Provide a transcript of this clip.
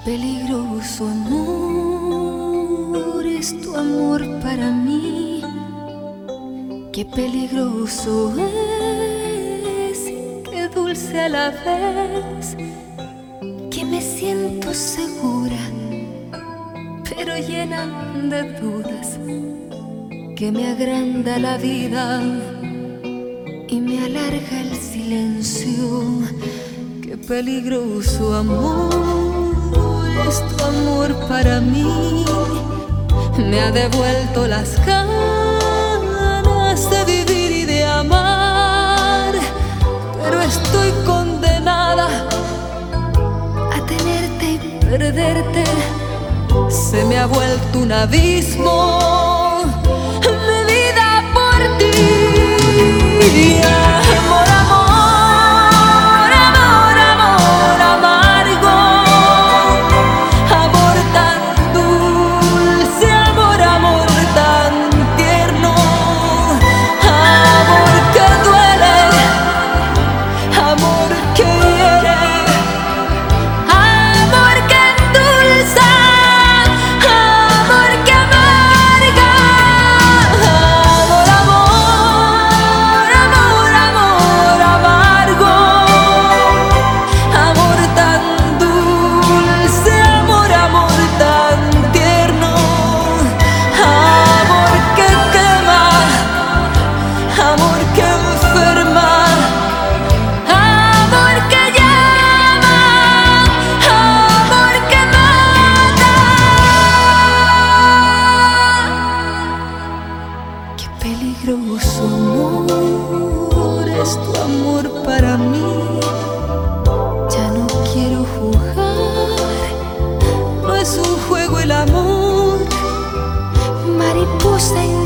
peligroso amor es tu amor para mí. Qué peligroso es y qué dulce a la vez. Que me siento segura, pero llena de dudas. Que me agranda la vida y me alarga el silencio. Qué peligroso amor es tu amor para mí. Me ha devuelto las ganas de vivir y de amar, pero estoy condenada a tenerte y perderte. Se me ha vuelto un abismo mi vida por ti. Amor, amor, amor, amor amargo, amor tan dulce, amor, amor tan tierno, amor que duele, amor que hiere, amor que endulza, amor que amarga. Amor, amor, amor, amor amargo, amor tan dulce, amor, amor tan tierno, amor que quema, amor que enferma, amor que llama, amor que mata. Qué peligroso amor es tu amor para mí. Ya no quiero jugar, no es un juego el amor. Mariposa